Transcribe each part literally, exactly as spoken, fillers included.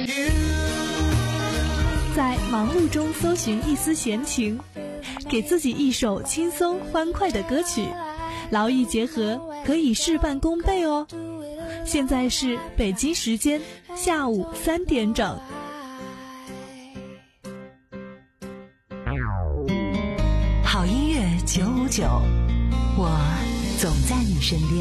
在忙碌中搜寻一丝闲情，给自己一首轻松欢快的歌曲，劳逸结合，可以事半功倍哦。现在是北京时间下午三点整。 好音乐九五九，我总在你身边。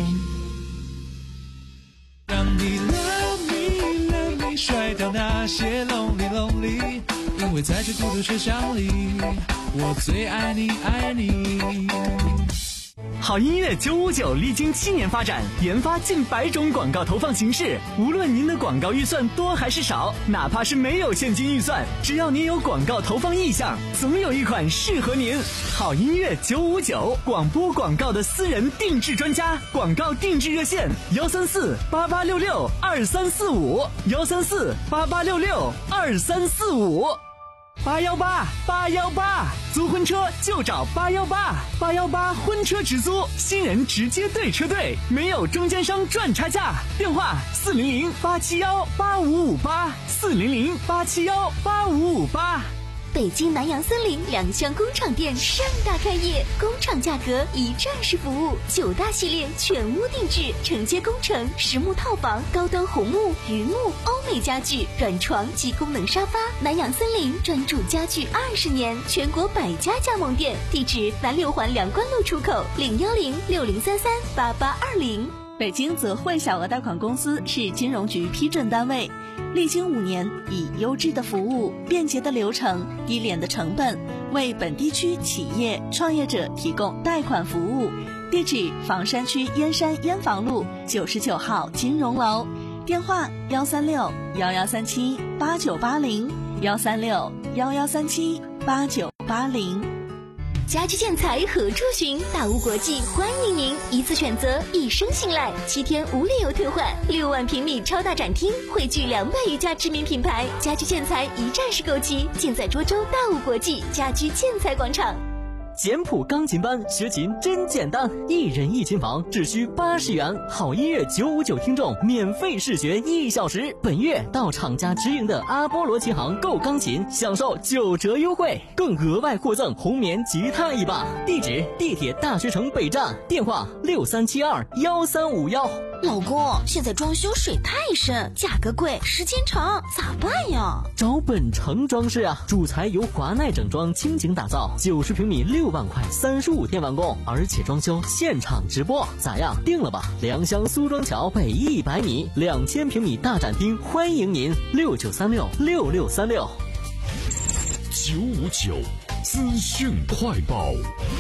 让你 love me love me 甩掉那些 lonely lonely， 因为在这孤独车厢里，我最爱你爱你。 好音乐九五九历经七年发展，研发近百种广告投放形式。无论您的广告预算多还是少，哪怕是没有现金预算，只要您有广告投放意向，总有一款适合您。好音乐九五九，广播广告的私人定制专家，广告定制热线：幺三四八八六六二三四五，幺三四八八六六二三四五。八幺八八幺八，租婚车就找八幺八，八幺八婚车直租，新人直接对车队，没有中间商赚差价。电话四零零八七幺八五五八，四零零八七幺八五五八。 北京南洋森林两厢工厂店盛大开业，工厂价格一站式服务，九大系列全屋定制，承接工程、实木套房、高端红木、榆木、欧美家具、软床及功能沙发。南洋森林专注家具二十年，全国百家加盟店，地址南六环梁关路出口，零幺零六零三三八八二零。 北京泽惠小额贷款公司是金融局批准单位，历经五年，以优质的服务、便捷的流程、低廉的成本，为本地区企业创业者提供贷款服务。地址：房山区燕山燕房路九十九号金融楼，电话：幺三六幺幺三七八九八零，幺三六幺幺三七八九八零。 家居建材何处寻？大屋国际欢迎您，一次选择，一生信赖，七天无理由退换，六万平米超大展厅，汇聚两百余家知名品牌，家居建材一站式购齐，尽在涿州大屋国际家居建材广场。 简谱钢琴班学琴真简单，一人一琴房只需八十元，好音乐九五九听众免费试学一小时。本月到厂家直营的阿波罗琴行购钢琴，享受九折优惠，更额外获赠红棉吉他一把。地址：地铁大学城北站，电话六三七二幺三五幺。 老公，现在装修水太深，价格贵，时间长，咋办呀？ 找本城装饰啊，主材由华奈整装倾情打造，九十平米六万块，三十五天完工，而且装修现场直播，咋样？定了吧？良乡苏庄桥北一百米，两千平米大展厅，欢迎您，六九三六六六三六。 九五九资讯快报。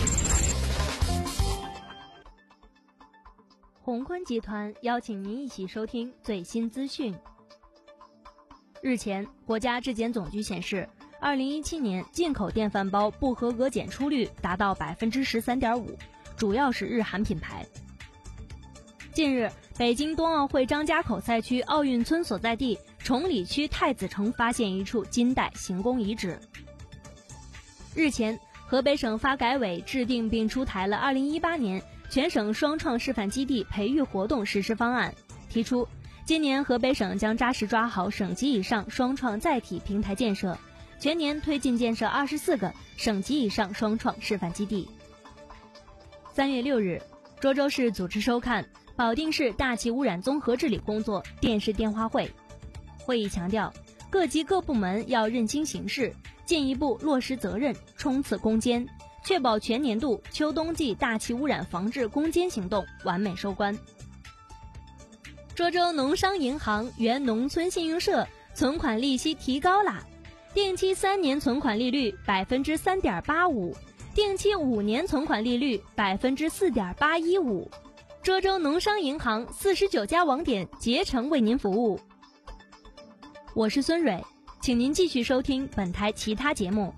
宏坤集团邀请您一起收听最新资讯。日前，国家质检总局显示，二零一七年进口电饭煲不合格检出率达到百分之十三点五，主要是日韩品牌。近日，北京冬奥会张家口赛区奥运村所在地崇礼区太子城发现一处金代行宫遗址。日前，河北省发改委制定并出台了二零一八年全省双创示范基地培育活动实施方案，提出今年河北省将扎实抓好省级以上双创载体平台建设，全年推进建设二十四个省级以上双创示范基地。三月六日，涿州市组织收看保定市大气污染综合治理工作电视电话会。会议强调，各级各部门要认清形势，进一步落实责任，冲刺攻坚，确保全年度秋冬季大气污染防治攻坚行动完美收官。涿州农商银行原农村信用社存款利息提高啦，定期三年存款利率百分之三点八五，定期五年存款利率百分之四点八一五。涿州农商银行四十九家网点竭诚为您服务。我是孙蕊，请您继续收听本台其他节目。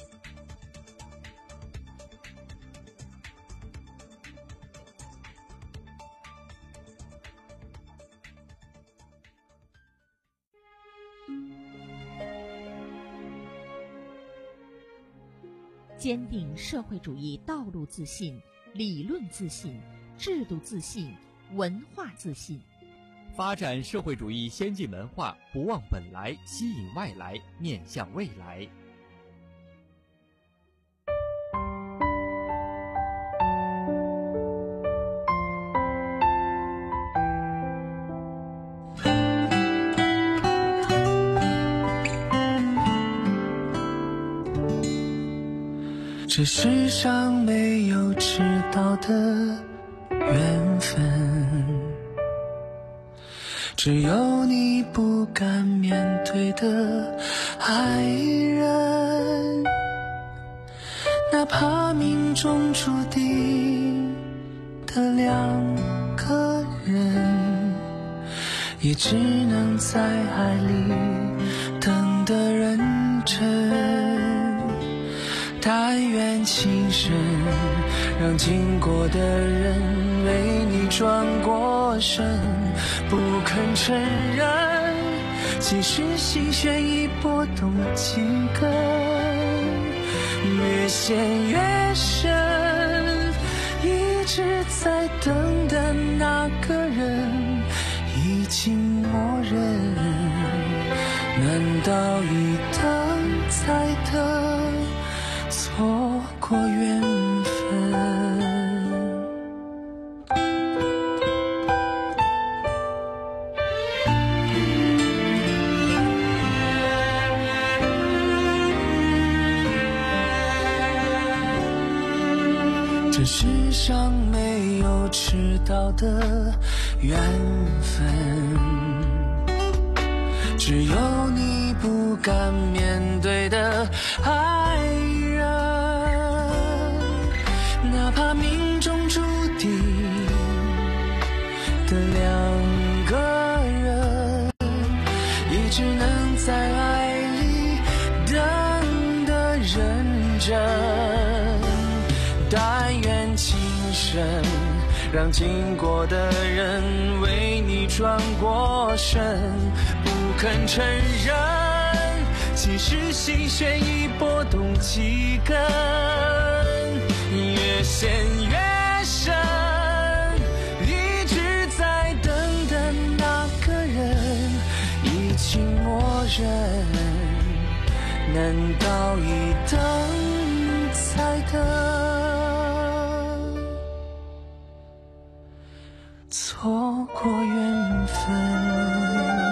坚定社会主义道路自信、理论自信、制度自信、文化自信， 发展社会主义先进文化，不忘本来，吸引外来，面向未来。 这世上没有迟到的缘分，只有你不敢面对的爱人，哪怕命中注定的两个人，也只能在爱里等得认真。但愿情深，让经过的人为你转过身，不肯承认，其实心弦已拨动几根，越陷越深，一直在等的那个人已经默认，难道一等再等，错过缘分？这世上没有迟到的缘分，只有你不敢面对的爱人，哪怕命中注定的两个人，也只能在爱里等得认真。但愿情深，让经过的人为你转过身，不肯承认，其实心弦已拨动几根，越陷越深，一直在等的那个人已经默认，难道一等再等，错过缘分？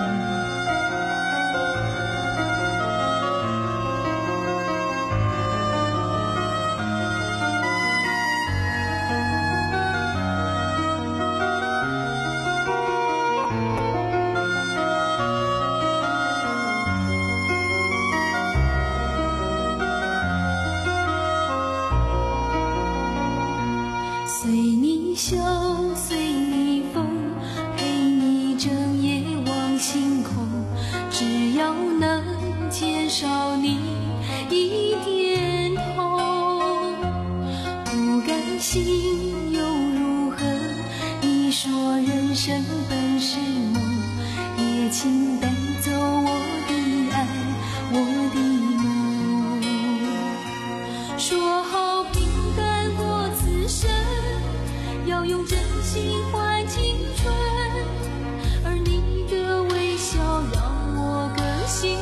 随你笑，随你疯，陪你整夜望星空，只要能减少你一点痛，不甘心又如何？你说人生本是梦，也请带走我的爱，我的梦。说好平淡过此生，要用真心换青春，而你的微笑让我更心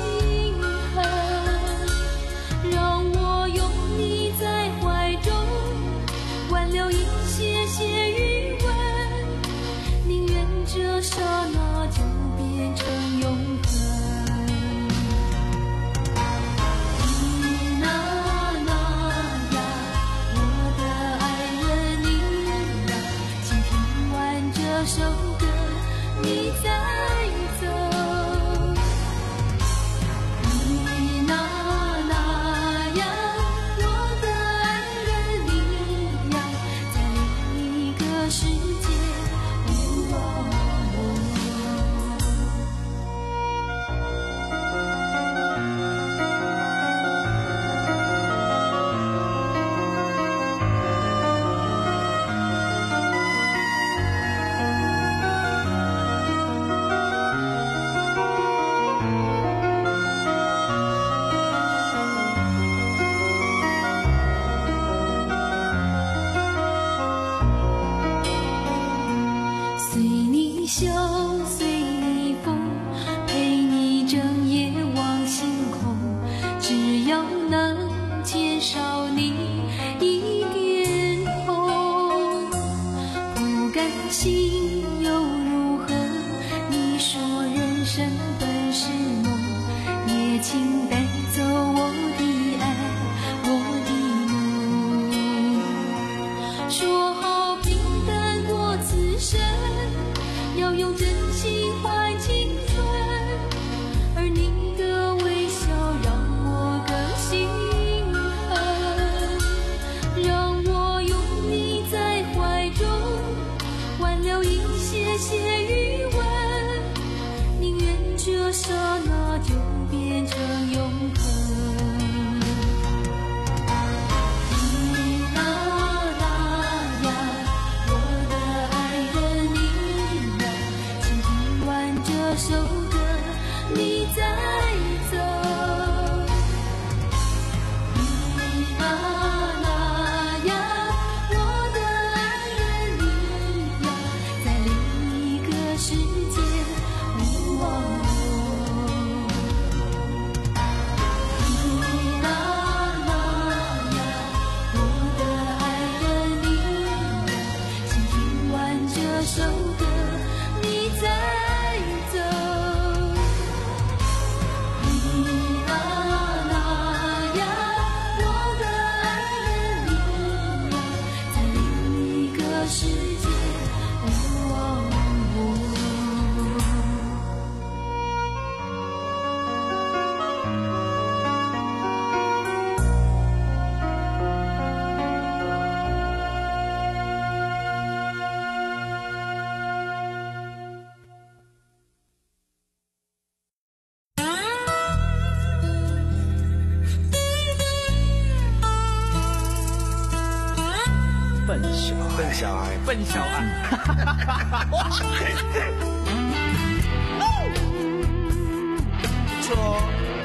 疼，让我拥你在怀中，挽留一些些余温，宁愿小孩， 笨小孩。 不错。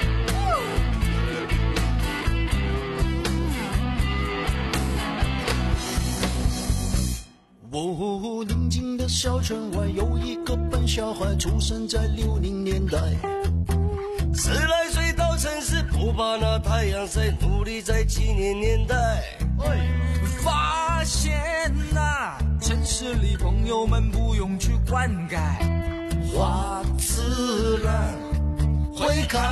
哦，宁静的小村外有一个笨小孩，出生在六零年代。 十来岁到城市，不怕那太阳晒，努力在七年年代。 发现啊，城市里朋友们不用去灌溉， 花自然会开。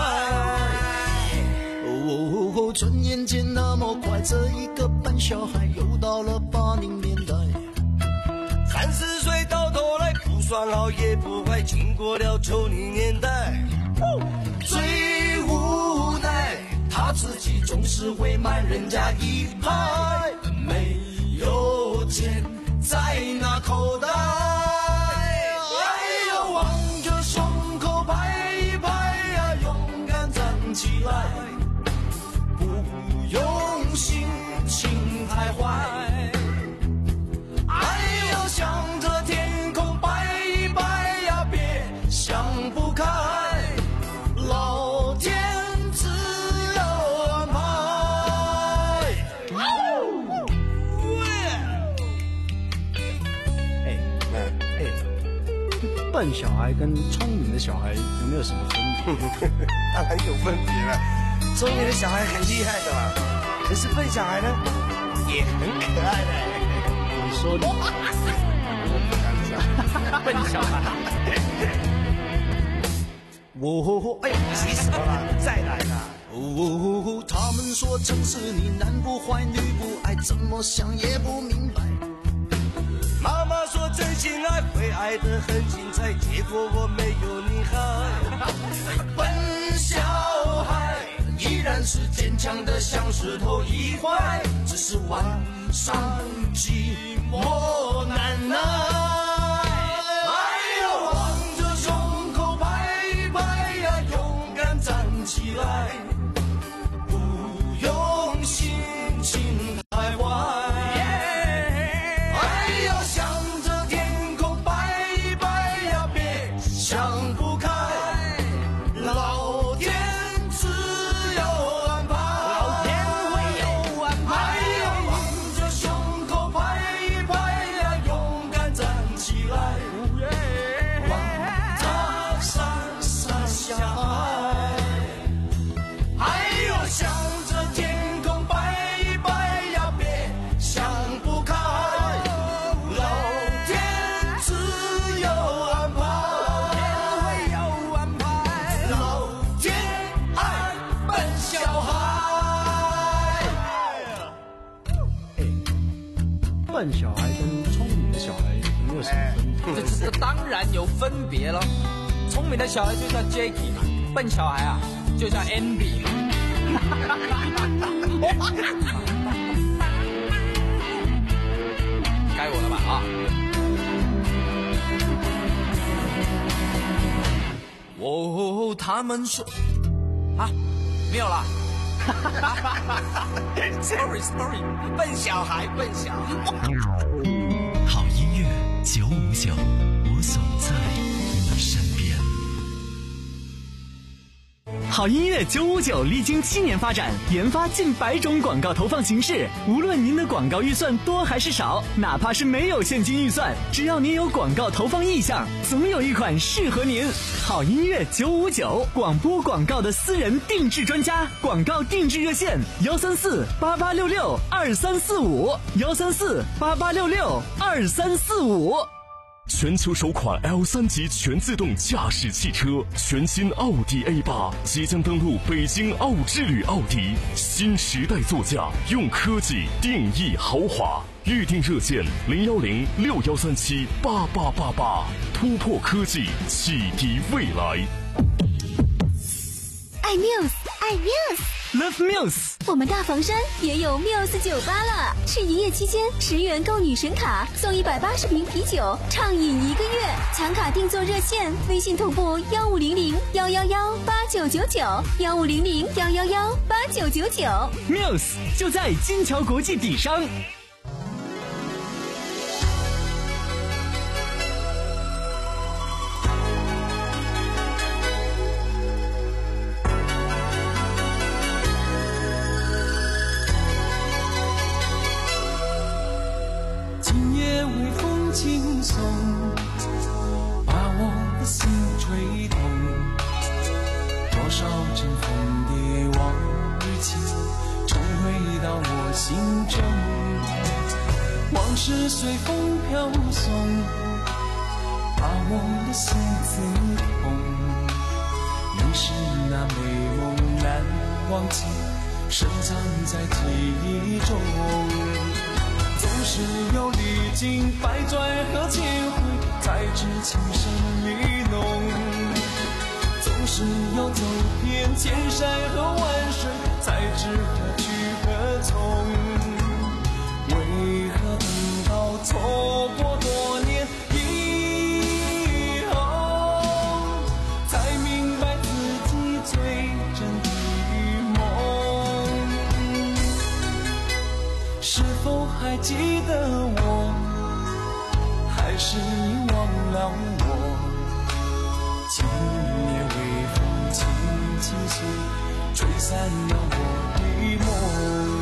哦，转眼间那么快，这一个笨小孩又到了八零年代。 三十岁到头来，不算好也不坏，经过了九零年代。 最无奈，他自己总是会慢人家一拍，没有钱在那口袋。哎呀，望着胸口拍一拍呀，勇敢站起来，不用心情太坏。哎呀，向着天空摆一摆呀，别想不开。老天自有安排。 哎哎，笨小孩跟聪明的小孩有没有什么分别？ 当然有分别了。聪明的小孩很厉害的嘛，可是笨小孩呢，也很可爱的。 你说的， 我不敢讲。 笨小孩。 哦，哎，急死我了，再来啦！哦，他们说城市里男不坏女不爱，怎么想也不明白。 妈妈说真心爱会爱得很精彩，结果我没有你好。 笨小孩依然是坚强的像石头一块，只是晚上寂寞难耐。起来，不用心情太坏。哎呀，向着天空摆一摆呀，别想不开。老天自有安排， 老天会有安排。 哎呀，望着胸口拍一拍呀，勇敢站起来，望他闪闪下海。向着天空摆一摆呀，别想不开。老天自有安排， 老天会有安排。 老天爱笨小孩。 哎，笨小孩跟聪明的小孩有没有什么分别？ 这这当然有分别了。聪明的小孩就叫 Jacky 嘛，笨小孩啊就叫 Andy 嘛。该我了吧啊！哦，他们说啊，没有了。Sorry Sorry， 笨小孩，笨小孩。 好音乐九五九，我总在你身边。 好音乐九五九历经七年发展，研发近百种广告投放形式。无论您的广告预算多还是少，哪怕是没有现金预算，只要您有广告投放意向，总有一款适合您。好音乐九五九，广播广告的私人定制专家，广告定制热线：幺三四八八六六二三四五，幺三四八八六六二三四五。 全球首款 L 三 级全自动驾驶汽车，全新奥迪 A 八即将登陆北京奥之旅奥迪，新时代座驾，用科技定义豪华。预订热线零幺零六幺三七八八八八，突破科技，启迪未来。 爱 Muse， 爱 Muse。Love Muse， 我们大房山也有 Muse 酒吧了。是营业期间，十元购女神卡，送一百八十瓶啤酒，畅饮一个月。抢卡订座热线：微信同步幺五零零幺幺幺八九九九，幺五零零幺幺幺八九九九。 Muse 就在金桥国际底商。 心中。往事随风飘送，把我的心刺痛。你是那美梦难忘记，深藏在记忆中。总是有历经百转和千回，才知情深意浓。总是要走遍千山和万水，才知何去何从。为何等到错过多年以后，才明白自己最真的梦？是否还记得我？还是你忘了我？今夜微风轻轻吹，吹散了我的梦。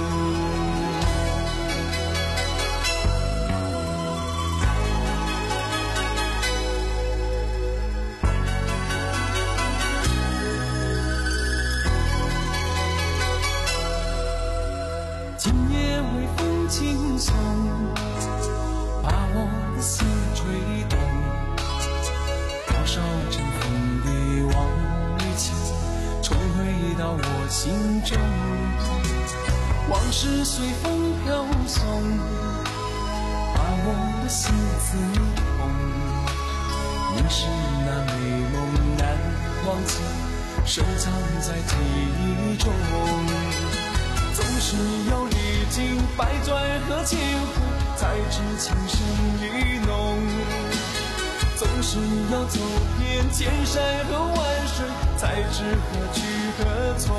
今夜微风轻送，把我的心吹动。多少尘封的往日情，重回到我心中。往事随风飘送，把我的心刺痛。你是那美梦难忘记，深藏在记忆中。总是要历经百转和千回，才知情深意浓。总是要走遍千山和万水，才知何去何从。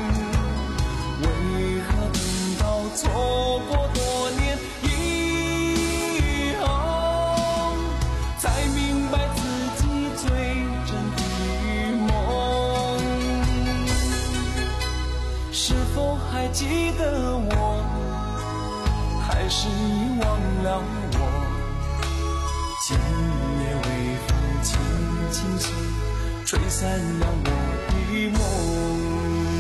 为何等到错过多年以后，才明白自己最真的梦？是否还记得我？还是你忘了我？今夜微风轻轻吹，吹散了我的梦。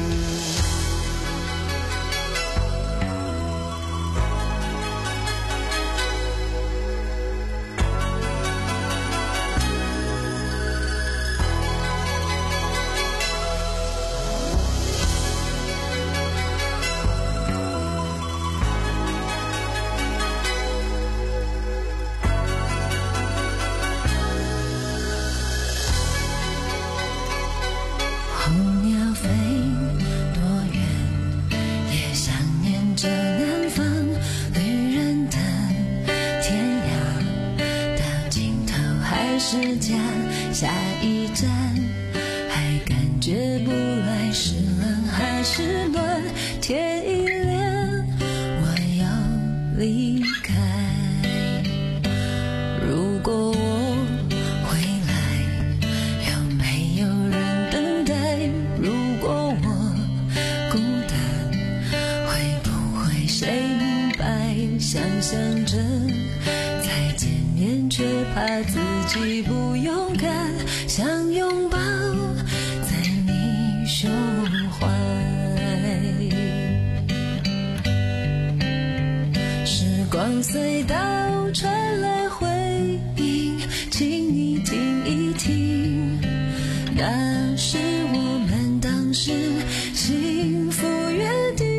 是家，下一站还感觉不来是冷还是暖。天一亮，我要离开。如果我回来，有没有人等待？如果我孤单，会不会谁明白？想象着再见面，却怕自己不勇敢，想拥抱在你胸怀。时光隧道传来回音，请你听一听，那是我们当时幸福约定。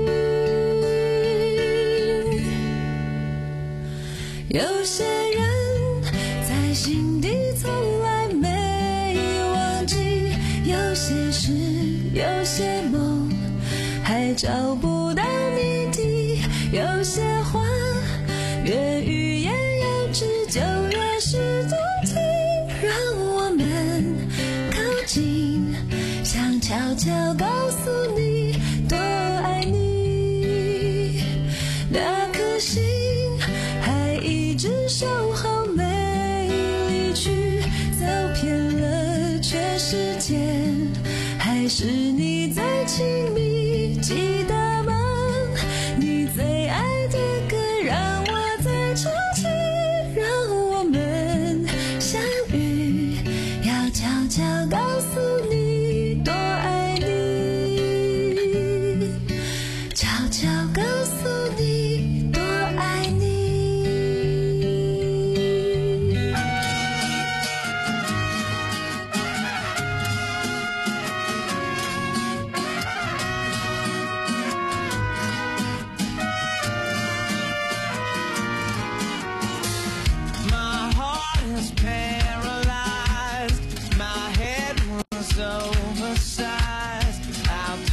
有些人在心底从来没忘记，有些事有些梦还找不到谜底，有些话越语言幼稚就越是动听。让我们靠近，想悄悄告诉你多爱你，那颗心还一直守候没离去，走遍了全世界，还是你最亲密，记得吗？你最爱的歌让我最憧憬，让我们相遇，要悄悄告诉你多爱你，悄悄告诉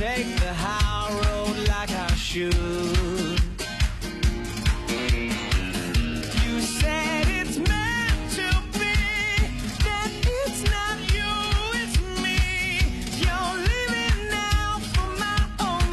take the high road like I should. You said it's meant to be, that it's not you, it's me. You're living now for my own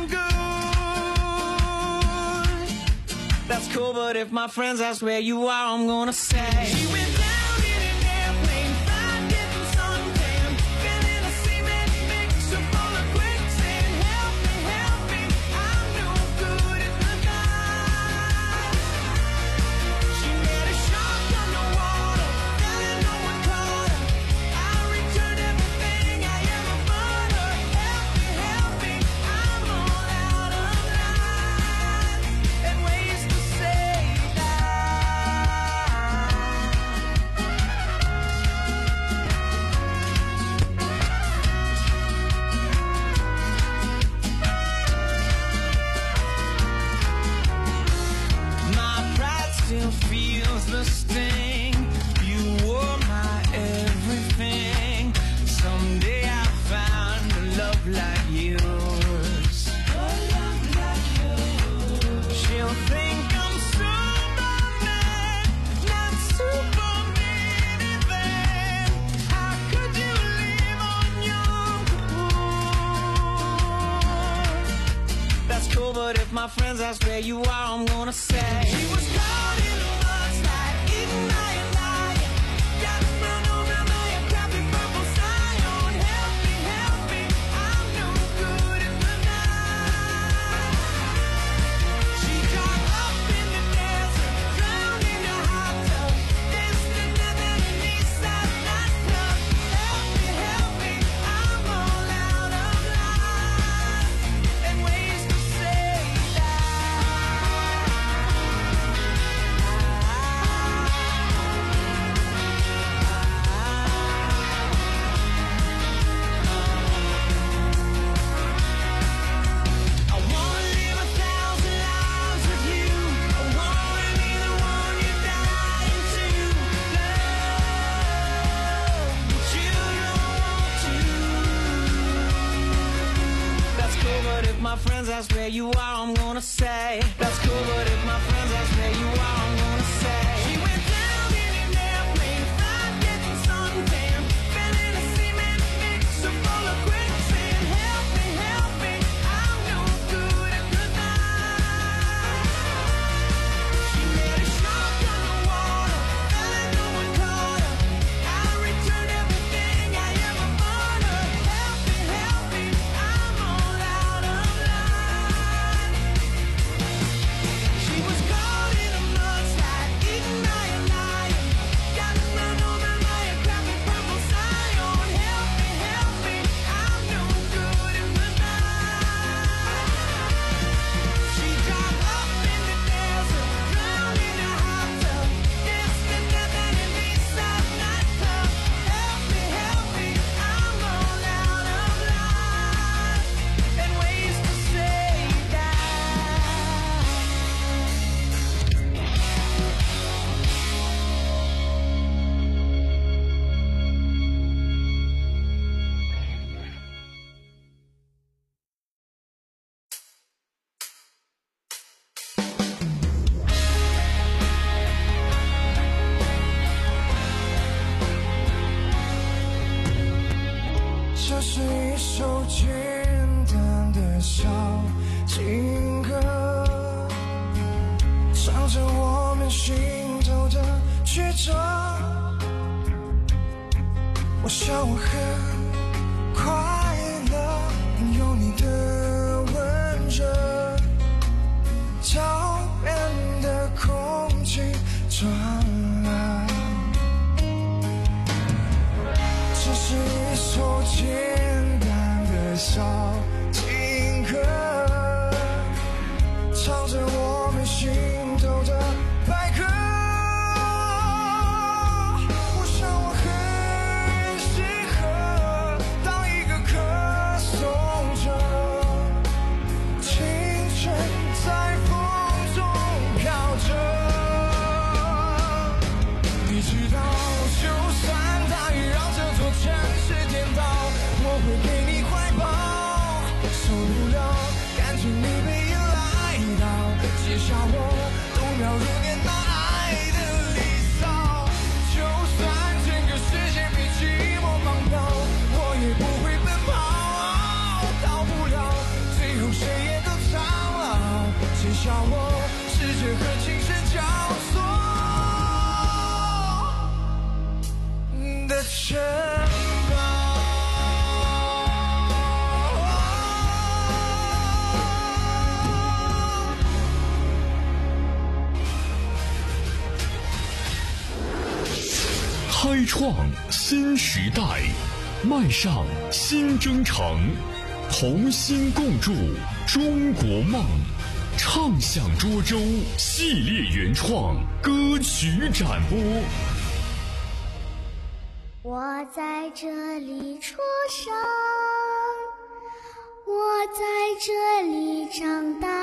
good. That's cool, but if my friends ask where you are, I'm gonna say she went down in an airplane, fried, getting suntan, been in a cement mixer full of quicksand. Help me, help me, I'm no good at the night. She made a shark underwater, fell in no one caught her. I returned everything I ever bought her. Help me, help me, I'm all out of line and ways to say my pride still feels the sting. You were my everything. Someday I'll find a love like yours. A love like yours. She'll think I'm Superman, not Superman even. How could you live on Yom Kippur? That's cool, but if my friends ask where you are, I'm gonna say she was caught in a mudslide, eating my lion. Got run over by a crappy purple scion. Help me, help me, I'm no good at the night. She got up in the desert, drowned in a hot tub, danced to nothing in Eastside nightclub. Help me, help me, I'm all out of line and ways to say I wanna live a thousand lives with you. I wanna be the one you're dying to love, but you don't want to. That's cool, but if my friends ask where you are, I'm gonna say that's cool, but if my friends ask where you are, I'm gonna say she went down in an airplane, fried, getting suntan, fell in a cement mixer full of quicksand. Help me, help me, I'm no good at the night. She made a shark underwater, fell in no one caught her. I returned everything I ever bought her. Help me, help me, I'm all out of line. She was caught in a mudslide, eaten by a lion. Got run over by a crappy purple scion. Help me, help me, I'm no good at the night. She got up in the desert, drowned in a hot tub, danced to nothing in Eastside nightclub. Help me, help me, I'm all out of line and ways to say that.这是一首简单的小情歌，唱着我们心头的曲折。我想我很快乐，有你的温热，讨厌的空气转来。这是一首简单的小情歌，唱着我们心头的百合。我想我很适合不了，感情里被依赖到，写下我度秒如年那爱的离骚。就算整个世界被寂寞绑票，我也不会奔跑，逃不了，最后谁也都苍老，写下我世界和情深交错的城堡。 开创新时代，迈上新征程，同心共筑中国梦。畅享涿州系列原创歌曲展播。 我在这里出生，我在这里长大，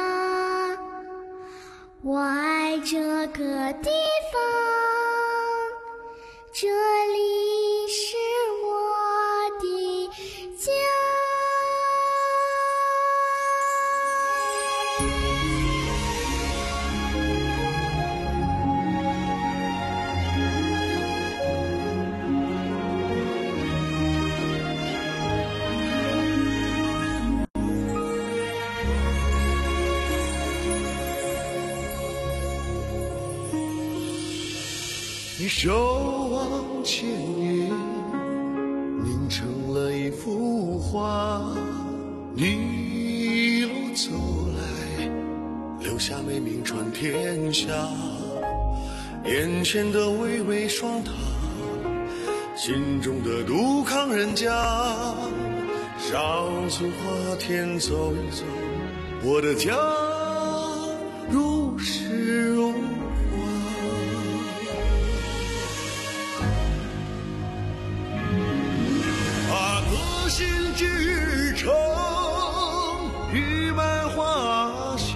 我爱这个地方，这里是我的家。 你守望千年，凝成了一幅画。你一路走来，留下美名传天下。眼前的巍巍双塔，心中的杜康人家。上村花田走一走，我的家如诗如心之城，玉满花香，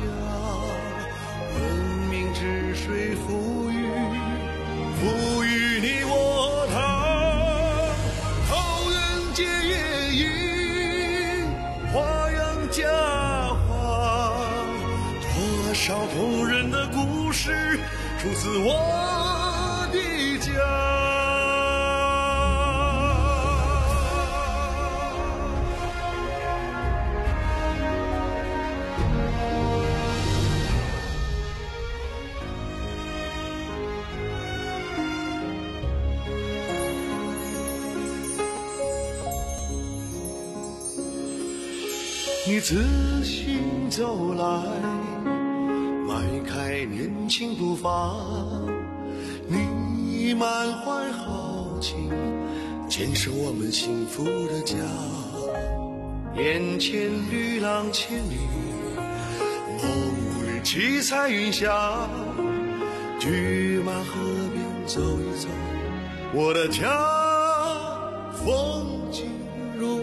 文明之水赋予，赋予你我他。桃源结夜莺，花样佳话，多少动人的故事出自我的家。你自行走来，迈开年轻步伐，你满怀豪情，坚守我们幸福的家。眼前绿浪千里，梦里七彩云霞，举马河边走一走，我的家风景如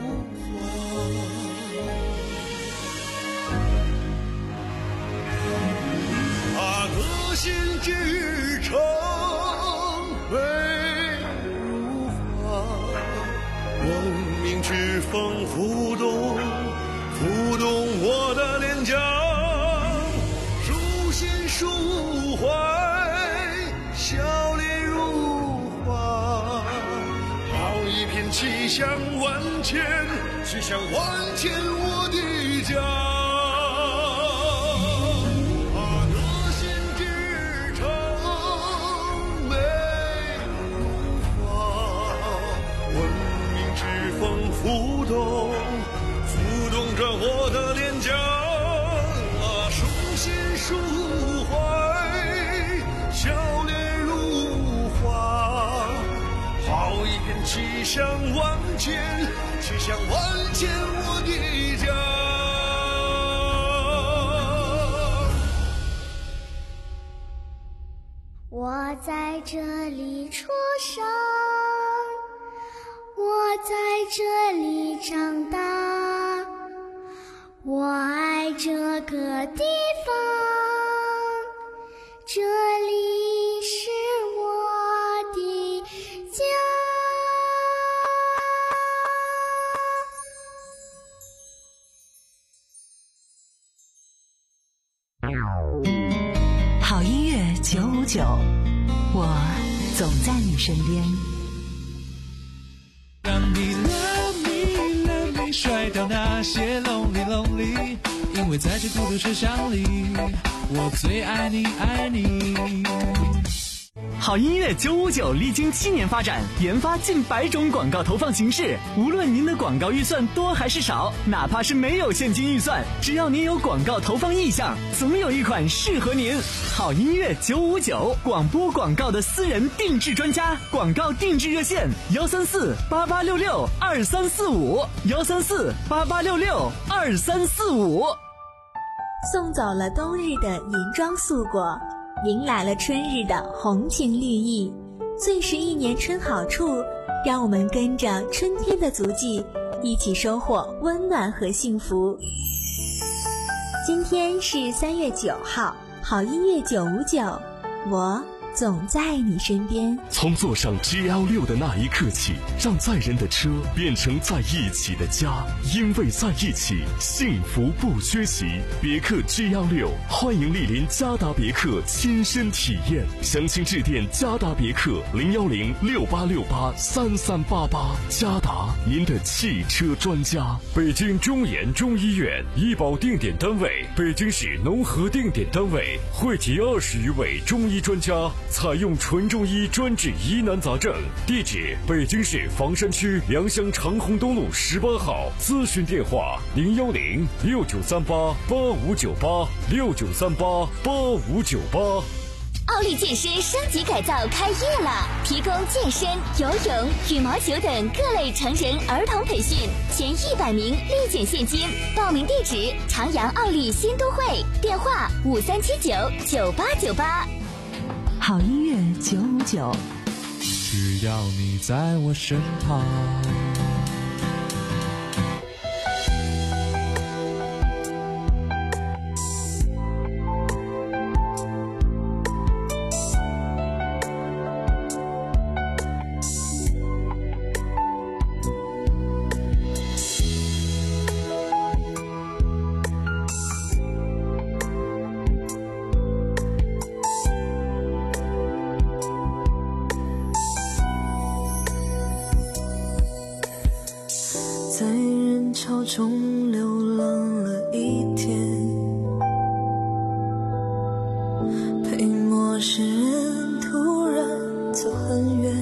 革新之城，美如画，文明之风浮动，浮动我的脸颊，书信抒怀，笑脸如花，好一片气象万千，气象万千我的家。浮动，浮动着我的脸颊，啊，书信抒怀，笑脸如花，好一片气象万千，气象万千我的家。 我在这里出生，我在这里长大，我爱这个地方，这里是我的家。 好音乐九五九，我总在你身边。 让你 love me love me 甩掉那些 lonely lonely， 因为在这孤独车厢里，我最爱你爱你。 好音乐九五九历经七年发展，研发近百种广告投放形式。无论您的广告预算多还是少，哪怕是没有现金预算，只要您有广告投放意向，总有一款适合您。好音乐九五九，广播广告的私人定制专家，广告定制热线：幺三四八八六六二三四五，幺三四八八六六二三四五。 送走了冬日的银装素裹，迎来了春日的红情绿意，最是一年春好处，让我们跟着春天的足迹，一起收获温暖和幸福。今天是三月九号，好音乐九五九，我总在你身边。 从坐上 G L 六 的那一刻起，让载人的车变成在一起的家，因为在一起，幸福不缺席。别克 G L 六，欢迎莅临嘉达别克亲身体验，详情致电嘉达别克零幺零六八六八三三八八。嘉达，您的汽车专家。 北京中研中医院医保定点单位，北京市农合定点单位，汇集二十余位中医专家，采用纯中医专治疑难杂症。地址：北京市房山区良乡长虹东路十八号。咨询电话：零幺零六九三八八五九八六九三八八五九八。 奥利健身升级改造开业了，提供健身、游泳、羽毛球等各类成人儿童培训，前一百名立减现金。报名地址：长阳奥利新都会，电话五三七九九八九八。 好音乐九五九， 只要你在我身旁。 在人潮中流浪了一天，陪陌生人突然走很远，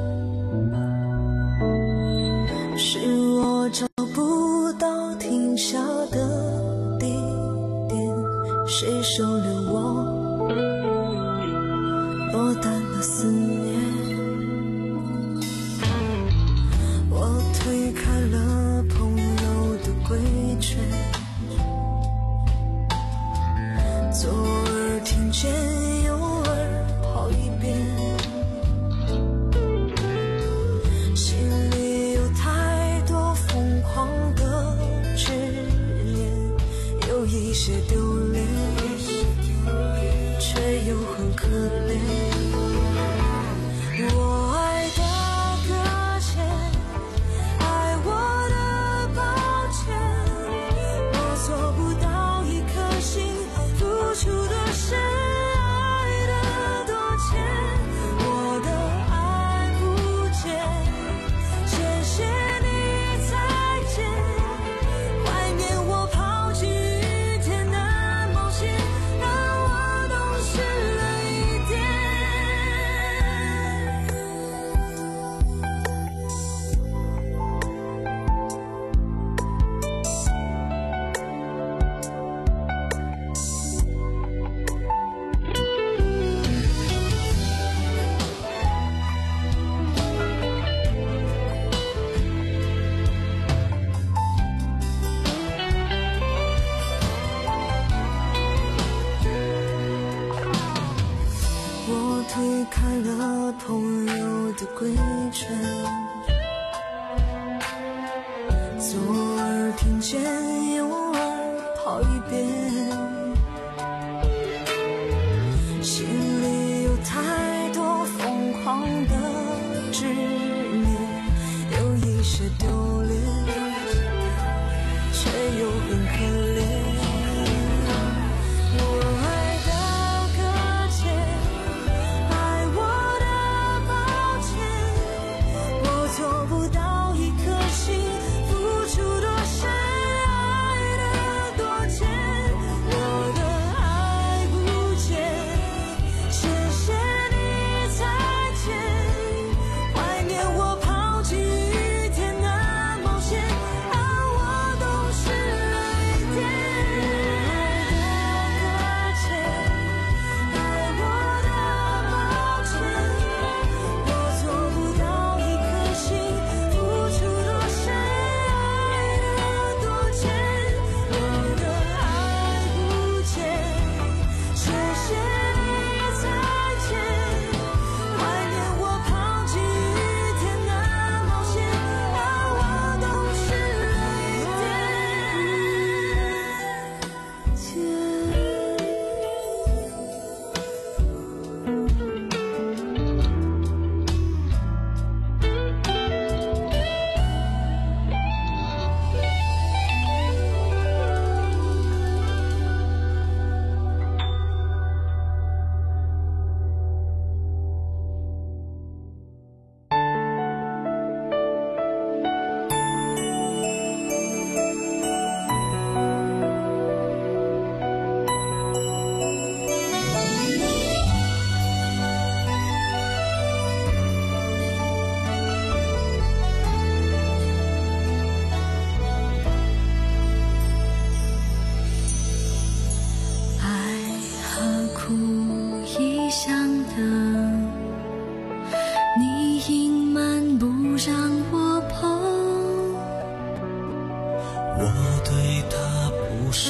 是我找不到停下的地点，谁收留我落单的思念，我推开了朋友的规劝，左耳听见右耳跑一遍，心里有太多疯狂的执念，有一些丢脸，却又很可怜。我爱的搁浅，爱我的抱歉，我做不到一颗心付出多深，爱的多浅，我的爱不见，谢谢你再见，怀念我抛弃雨天的冒险，让我懂事了一点。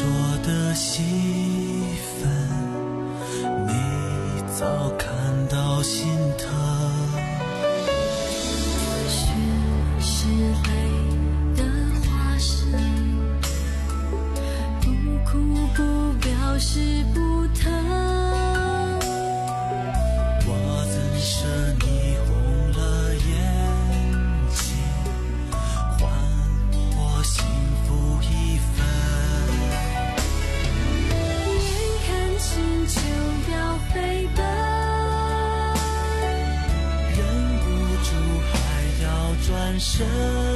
说的戏份，你早看到心疼。 雪是泪的化身，不哭不表示不疼。 我怎舍你红了眼睛，换我幸福一份。 眼看清就要飞奔， 忍不住还要转身。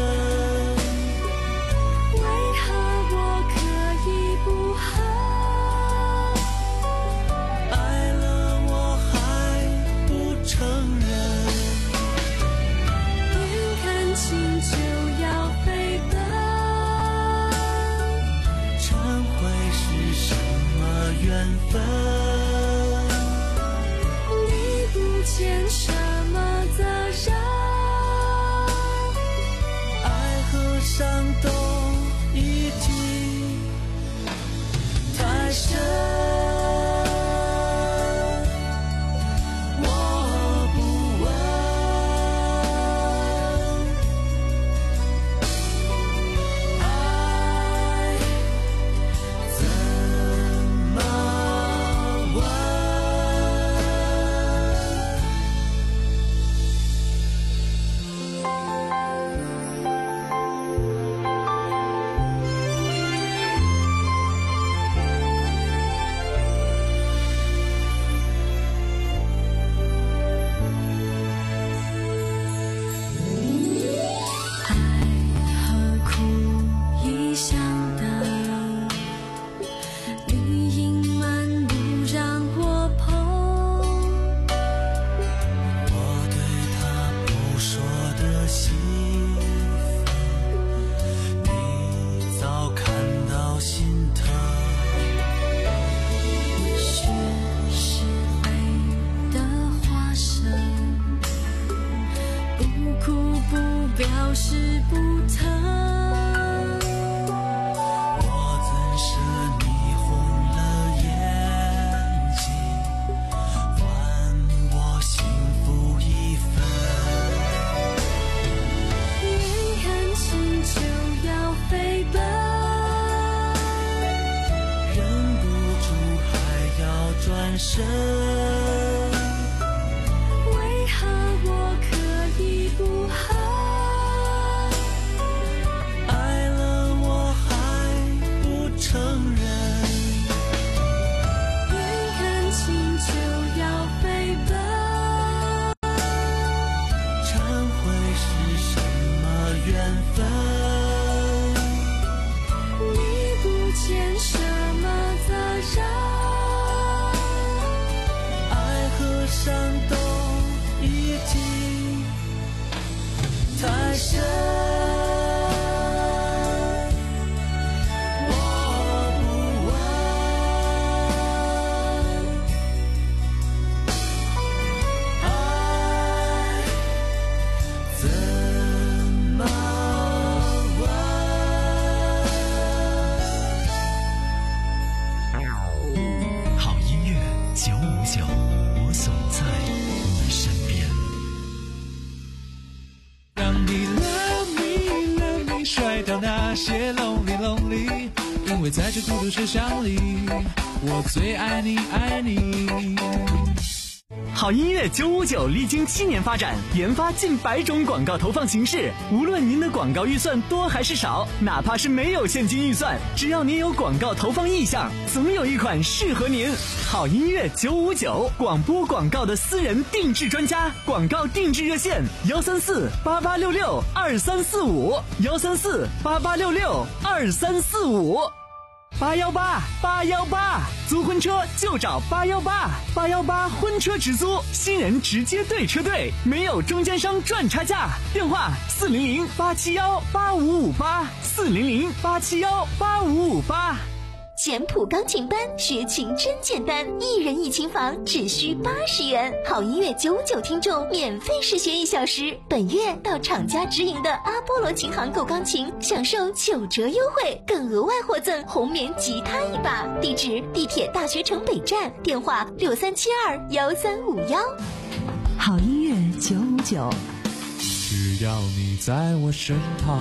为何我可以不恨？ 爱了我还不承认。 眼看清就要飞奔， 忏悔是什么缘分？ 你不欠什么责任？ 爱和伤都已经太深。我不问爱怎么问。 何苦一相等？你隐瞒不让我碰。 我对他不说的戏份，你早看到心疼。 雪是泪的化身，不哭不表示不疼。 我怎舍你红了眼睛，换我幸福一份。 眼看清就要飞奔， 忍不住还要转身。 为何我可以不恨？ 爱了我还不承认。 眼看清就要飞奔， 忏悔是什么缘分？ 你不欠什么责任？ 爱和伤都已经太深。我不问爱怎么问。 好音乐九五九，我总在你身边。 让你 love me love me 甩掉那些 lonely lonely， 因为在这孤独世上里，我最爱你爱你。 好音乐九五九历经七年发展，研发近百种广告投放形式。无论您的广告预算多还是少，哪怕是没有现金预算，只要您有广告投放意向，总有一款适合您。好音乐九五九，广播广告的私人定制专家，广告定制热线幺三四八八六六二三四五幺三四八八六六二三四五。八幺八八幺八，租婚车就找八幺八，八幺八婚车直租，新人直接对车队，没有中间商赚差价。电话四零零八七幺八五五八，四零零八七幺八五五八。 简谱钢琴班，学琴真简单，一人一琴房，只需八十元。好音乐九五九听众免费试学一小时，本月到厂家直营的阿波罗琴行购钢琴，享受九折优惠，更额外获赠红棉吉他一把。地址：地铁大学城北站，电话六三七二幺三五幺。 好音乐九五九， 只要你在我身旁。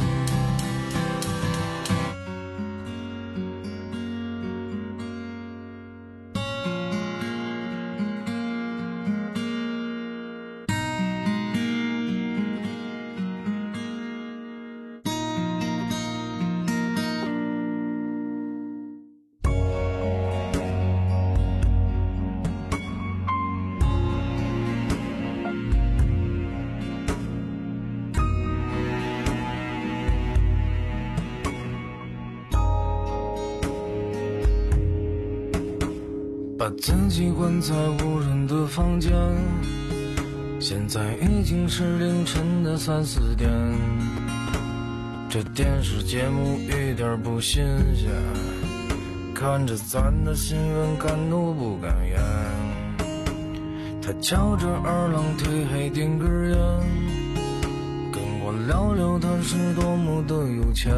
把自己关在无人的房间，现在已经是凌晨的三四点，这电视节目一点不新鲜，看着咱的新闻敢怒不敢言。他翘着二郎腿还点根烟，跟我聊聊他是多么的有钱，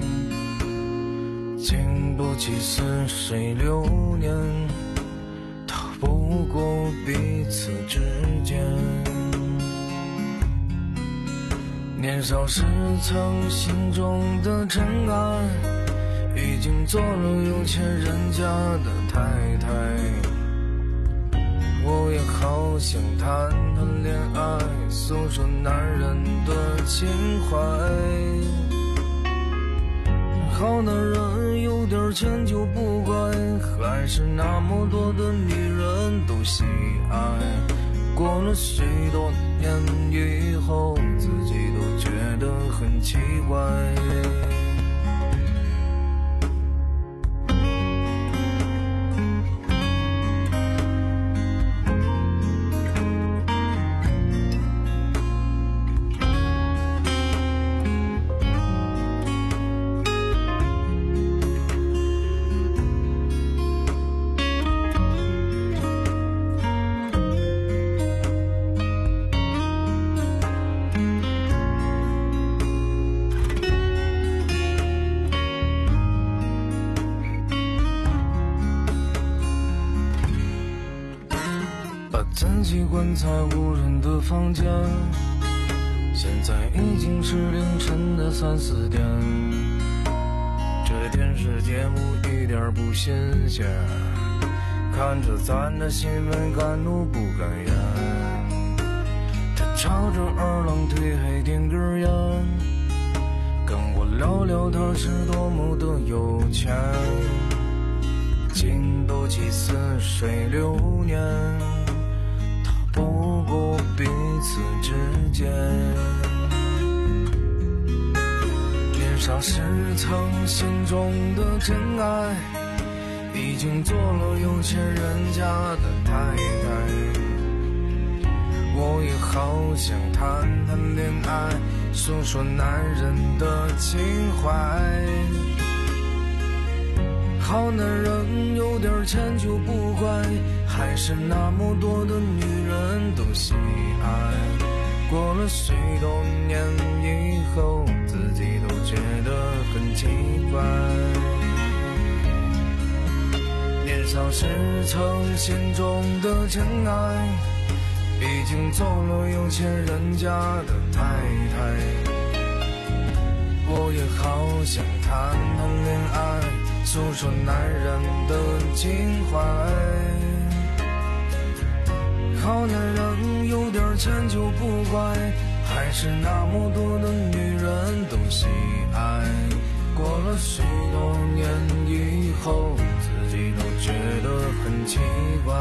经不起似水流年，不过彼此之间。年少时曾心中的真爱，已经做了有钱人家的太太。我也好想谈谈恋爱，诉说男人的情怀。好男人有点钱就不怪，还是那么多的女人都喜爱。过了许多年以后，自己都觉得很奇怪。自己关在无人的房间，现在已经是凌晨的三四点，这电视节目一点不新鲜，看着咱的新闻敢怒不敢言。他翘着二郎腿还点根烟，跟我聊聊他是多么的有钱，经不起似水流年，不过彼此之间。年少时曾心中的真爱，已经做了有钱人家的太太。我也好想谈谈恋爱，诉说男人的情怀。好男人有点钱就不怪，还是那么多的女人都喜爱。过了许多年以后，自己都觉得很奇怪。年少时曾心中的真爱，已经做了有钱人家的太太。我也好想谈谈恋爱，诉说男人的情怀。好男人有点钱就不怪，还是那么多的女人都喜爱。过了许多年以后，自己都觉得很奇怪。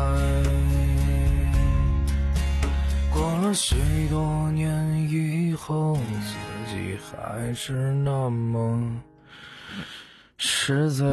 过了许多年以后，自己还是那么实在。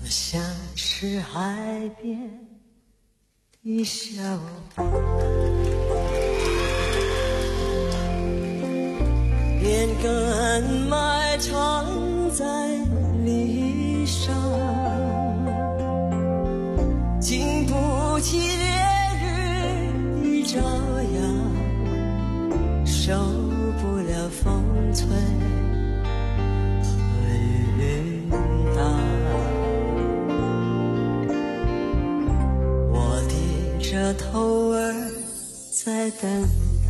像是海边的小波，连根埋藏在泥上，经不起烈日的照耀，受不了风吹和雨打。我低着头儿在等待，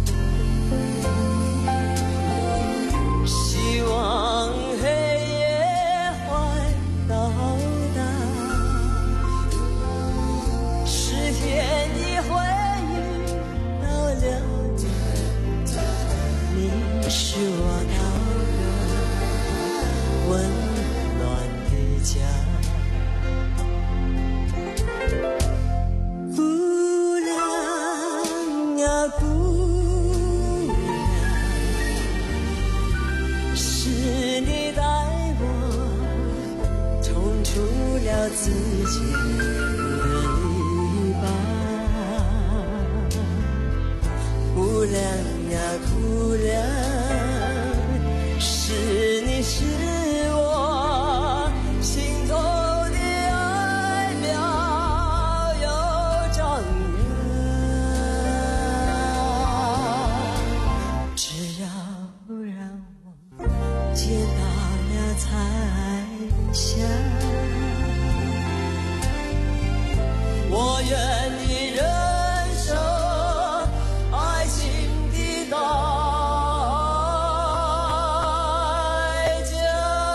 希望黑夜会到达，时间的回忆到了这，你是我到的温暖的家。姑娘啊姑娘，是你带我冲出了自己的篱笆。姑娘啊姑娘，是你是我心头的爱妙又张扬，只要让我见到了彩霞，我愿意忍受爱情的代价。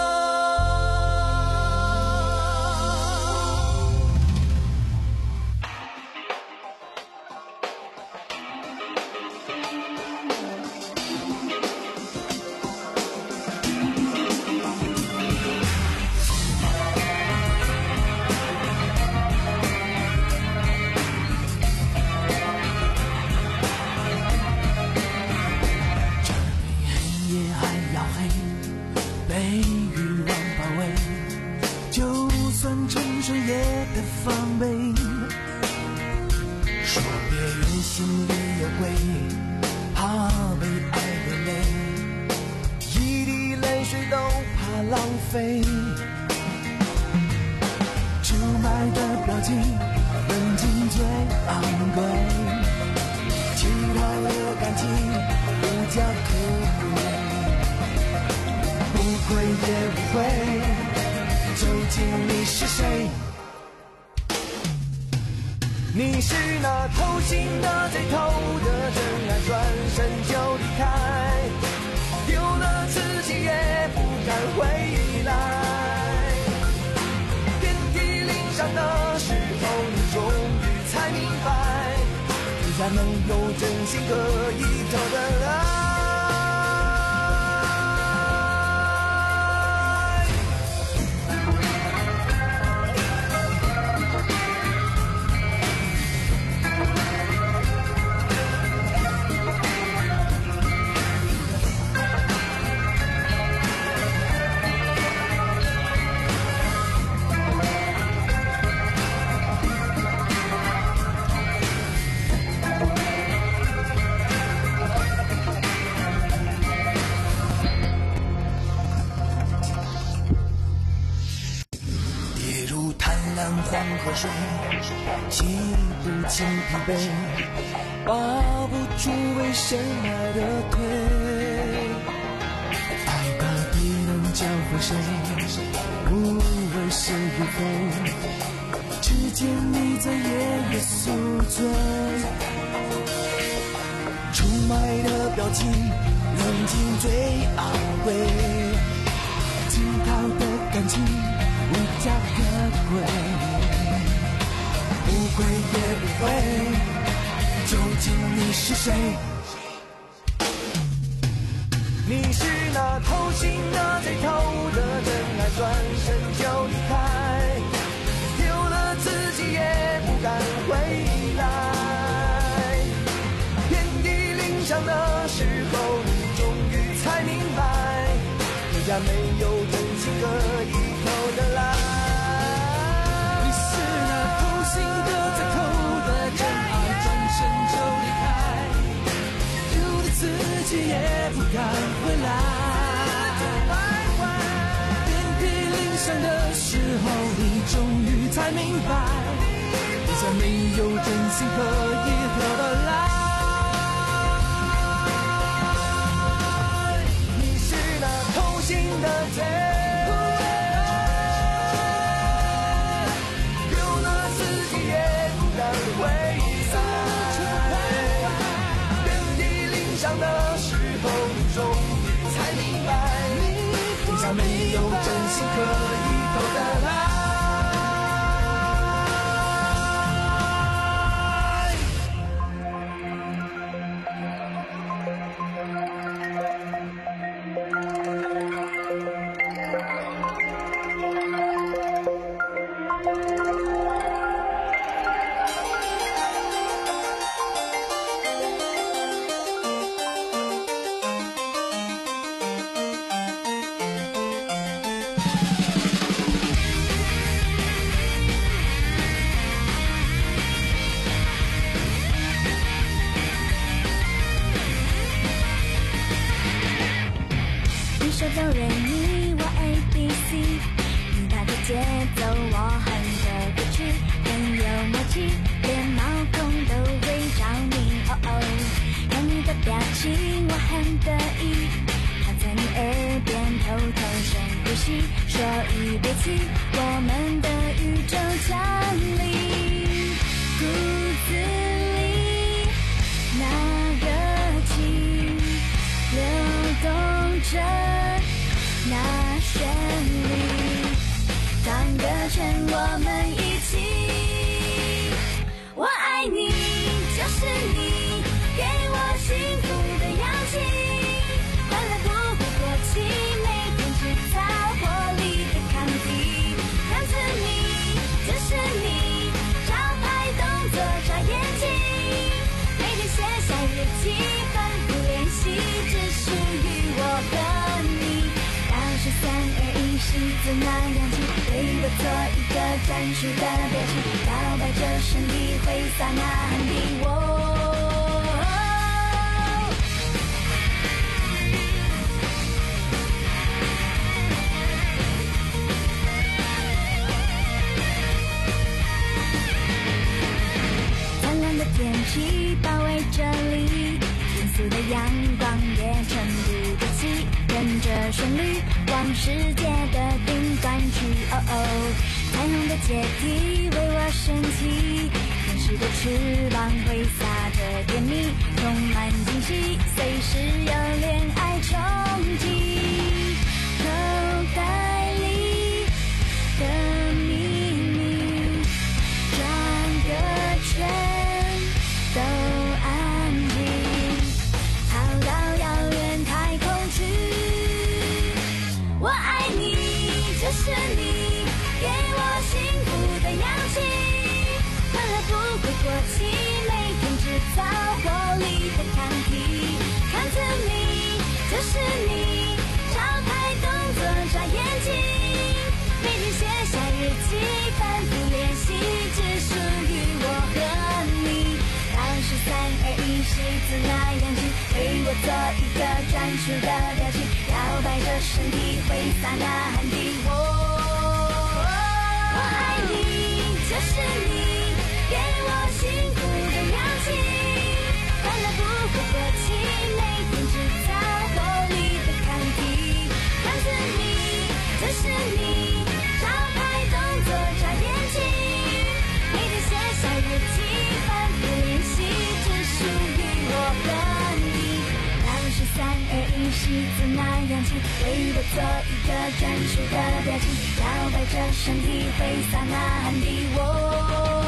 夜还要黑，被欲望包围，就算沉睡也得防备。说别人心里有鬼，怕被爱流泪，一滴泪水都怕浪费。出卖的表情，冷静最昂贵，乞讨的感情无家可归。不会也不会，究竟你是谁？你是那偷心的最偷的真爱，转身就离开，丢了自己也不敢回来。遍体鳞伤的时候，你终于才明白，天下没有真心可以偷的爱。黄河水，洗不清疲惫，拔不出为深爱的腿。爱到底能教会谁？无谓是与非，只见你在夜夜宿醉。出卖的表情，冷静最昂贵，乞讨的感情无家可归。不会也不会，究竟你是谁？你是那偷心的最偷的真爱，转身就离开，丢了自己也不敢回来。遍体鳞伤的时候，你终于才明白，天下没有真心可以偷得来。 想的时候，你终于才明白，地上没有真心可以合得来。你是那偷心的贼，留了自己也不敢回来。遍体鳞伤的时候，你终于才明白，地上没有真心可以偷得来。 手哆来咪我 A B C， 你踏着节奏，我哼着歌曲，很有默契，连毛孔都会着迷。哦哦，看你的表情，我很得意，靠在你耳边偷偷深呼吸，说一别起，我们的宇宙降临，骨子里那热情流动着。那旋律，转个圈，我们一起。我爱你，就是你给我幸福的氧气，快乐不会过期，每天制造活力的抗体。看着你，就是你，招牌动作眨眼睛，每天写下日记，反复练习，只属于我和你。三二一，是怎那样气？对我做一个专属的表情，摇摆着身体，挥洒那汗滴。我灿烂的天气包围这里，严肃的阳光也沉不住气，跟着旋律往世界的顶端去。哦哦，彩虹的阶梯为我升起，天使的翅膀挥洒着甜蜜，充满惊喜，随时有恋爱冲击。口袋里的秘密，转个圈都安静，跑到遥远太空去。我爱你，就是你给我幸福的氧气，快乐不会过期，每天制造活力的抗体。看着你，就是你，招牌动作眨眼睛，每天写下日记，反复练习，只属于我和你。当时三二一，是怎那样气？对我做一个专属的表情，摇摆着身体，挥洒那汗滴。我我爱你，就是你给我幸福的氧气，快乐不会过期，每天制造活力的抗体。看着你，就是你，招牌动作眨眼睛，每天写下日记，反复练习，只属于我和你。当时三二一，是怎那样气？为我做一个专属的表情，摇摆着身体，挥洒那汗滴。我